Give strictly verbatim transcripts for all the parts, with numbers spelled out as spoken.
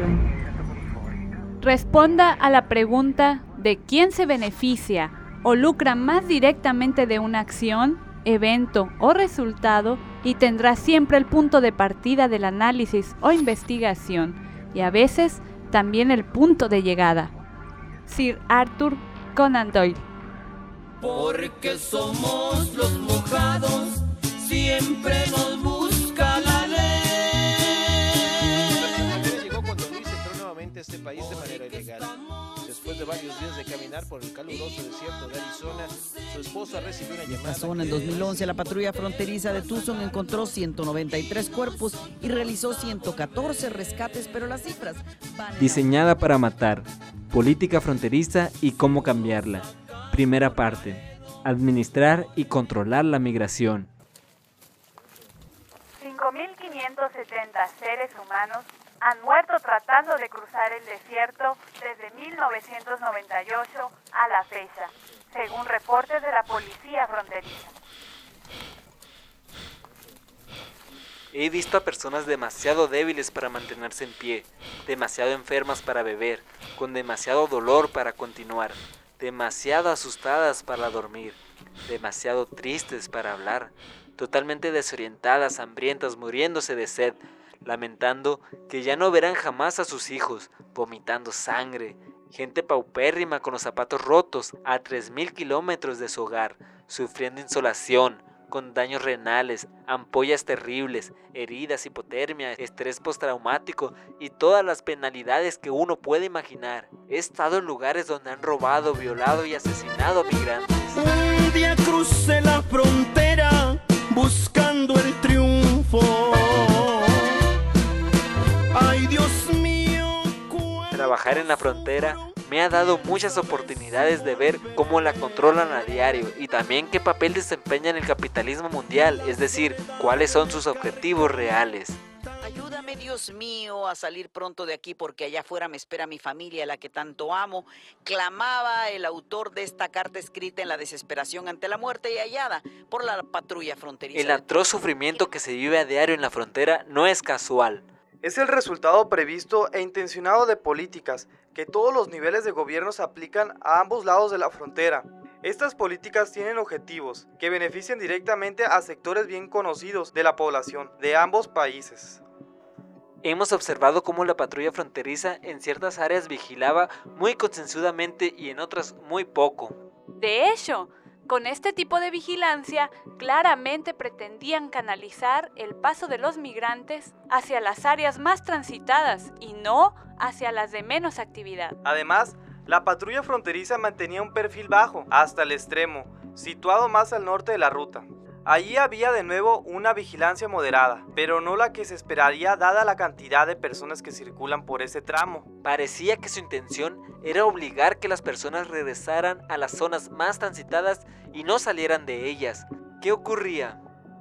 Responda a la pregunta de quién se beneficia o lucra más directamente de una acción, evento o resultado y tendrá siempre el punto de partida del análisis o investigación y a veces también el punto de llegada. Sir Arthur Conan Doyle. Porque somos los mojados, siempre nos busca la ley. La primera llegó cuando Luis entró nuevamente a este país de manera ilegal. Después de varios días de caminar por el caluroso desierto de Arizona, su esposa recibió una llamada. En esta zona, en dos mil once, la patrulla fronteriza de Tucson encontró ciento noventa y tres cuerpos y realizó ciento catorce rescates, pero las cifras van... Diseñada para matar, política fronteriza y cómo cambiarla. Primera parte, administrar y controlar la migración. cinco mil quinientos setenta seres humanos han muerto tratando de cruzar el desierto desde mil novecientos noventa y ocho a la fecha, según reportes de la policía fronteriza. He visto a personas demasiado débiles para mantenerse en pie, demasiado enfermas para beber, con demasiado dolor para continuar, demasiado asustadas para dormir, demasiado tristes para hablar, totalmente desorientadas, hambrientas, muriéndose de sed, lamentando que ya no verán jamás a sus hijos, vomitando sangre, gente paupérrima con los zapatos rotos a tres mil kilómetros de su hogar, sufriendo insolación, con daños renales, ampollas terribles, heridas, hipotermia, estrés postraumático y todas las penalidades que uno puede imaginar. He estado en lugares donde han robado, violado y asesinado a migrantes. Un día crucé la frontera buscando el triunfo. Ay, Dios mío. Trabajar en la frontera me ha dado muchas oportunidades de ver cómo la controlan a diario y también qué papel desempeña en el capitalismo mundial, es decir, cuáles son sus objetivos reales. Ayúdame, Dios mío, a salir pronto de aquí porque allá afuera me espera mi familia, la que tanto amo, clamaba el autor de esta carta escrita en la desesperación ante la muerte y hallada por la patrulla fronteriza. El atroz sufrimiento que se vive a diario en la frontera no es casual. Es el resultado previsto e intencionado de políticas que todos los niveles de gobierno se aplican a ambos lados de la frontera. Estas políticas tienen objetivos que benefician directamente a sectores bien conocidos de la población de ambos países. Hemos observado cómo la patrulla fronteriza en ciertas áreas vigilaba muy concienzudamente y en otras muy poco. De hecho, con este tipo de vigilancia, claramente pretendían canalizar el paso de los migrantes hacia las áreas más transitadas y no hacia las de menos actividad. Además, la patrulla fronteriza mantenía un perfil bajo, hasta el extremo, situado más al norte de la ruta. Allí había de nuevo una vigilancia moderada, pero no la que se esperaría dada la cantidad de personas que circulan por ese tramo. Parecía que su intención era obligar que las personas regresaran a las zonas más transitadas y no salieran de ellas. ¿Qué ocurría?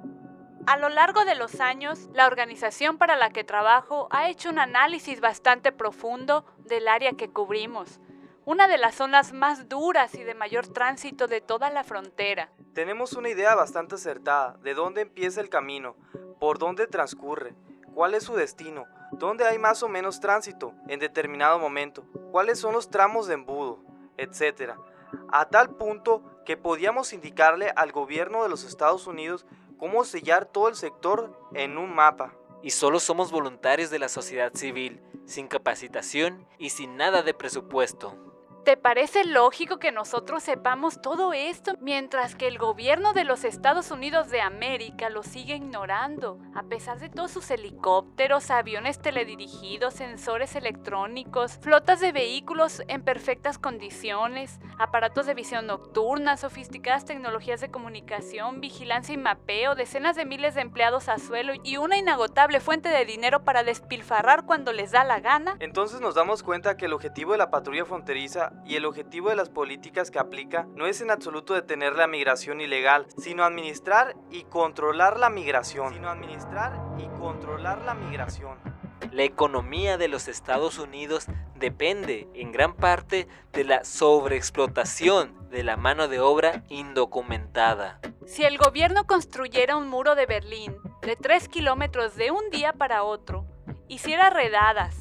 A lo largo de los años, la organización para la que trabajo ha hecho un análisis bastante profundo del área que cubrimos, una de las zonas más duras y de mayor tránsito de toda la frontera. Tenemos una idea bastante acertada de dónde empieza el camino, por dónde transcurre, cuál es su destino, dónde hay más o menos tránsito en determinado momento, cuáles son los tramos de embudo, etcétera. A tal punto que podíamos indicarle al gobierno de los Estados Unidos cómo sellar todo el sector en un mapa. Y solo somos voluntarios de la sociedad civil, sin capacitación y sin nada de presupuesto. ¿Te parece lógico que nosotros sepamos todo esto mientras que el gobierno de los Estados Unidos de América lo sigue ignorando? A pesar de todos sus helicópteros, aviones teledirigidos, sensores electrónicos, flotas de vehículos en perfectas condiciones, aparatos de visión nocturna, sofisticadas tecnologías de comunicación, vigilancia y mapeo, decenas de miles de empleados a suelo y una inagotable fuente de dinero para despilfarrar cuando les da la gana. Entonces nos damos cuenta que el objetivo de la patrulla fronteriza y el objetivo de las políticas que aplica no es en absoluto detener la migración ilegal, sino administrar y controlar la migración. Sino administrar y controlar la migración. La economía de los Estados Unidos depende en gran parte de la sobreexplotación de la mano de obra indocumentada. Si el gobierno construyera un muro de Berlín de tres kilómetros de un día para otro, hiciera redadas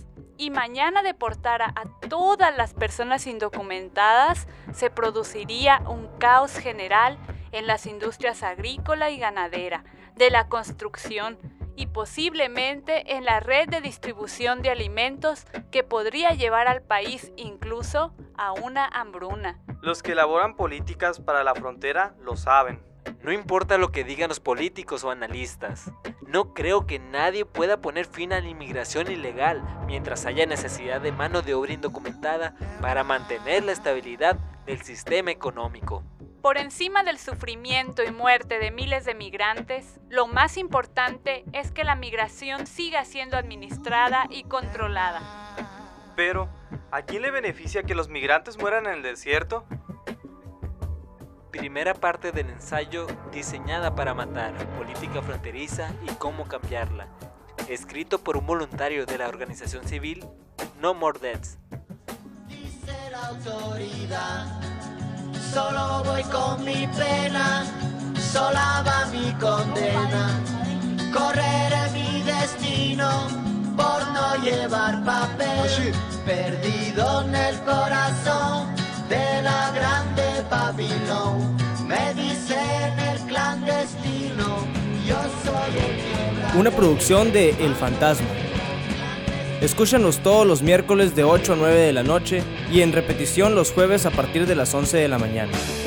y mañana deportara a todas las personas indocumentadas, se produciría un caos general en las industrias agrícola y ganadera, de la construcción y posiblemente en la red de distribución de alimentos que podría llevar al país incluso a una hambruna. Los que elaboran políticas para la frontera lo saben. No importa lo que digan los políticos o analistas, no creo que nadie pueda poner fin a la inmigración ilegal mientras haya necesidad de mano de obra indocumentada para mantener la estabilidad del sistema económico. Por encima del sufrimiento y muerte de miles de migrantes, lo más importante es que la migración siga siendo administrada y controlada. Pero, ¿a quién le beneficia que los migrantes mueran en el desierto? Primera parte del ensayo Diseñada para matar, política fronteriza y cómo cambiarla, escrito por un voluntario de la organización civil No More Deaths. Dice la autoridad, solo voy con mi pena, sola va mi condena, correré mi destino por no llevar papel, perdido en el corazón de la grande Babilón, me dicen el clandestino, yo soy el que... Una producción de El Fantasma. Escúchanos todos los miércoles de ocho a nueve de la noche y en repetición los jueves a partir de las once de la mañana.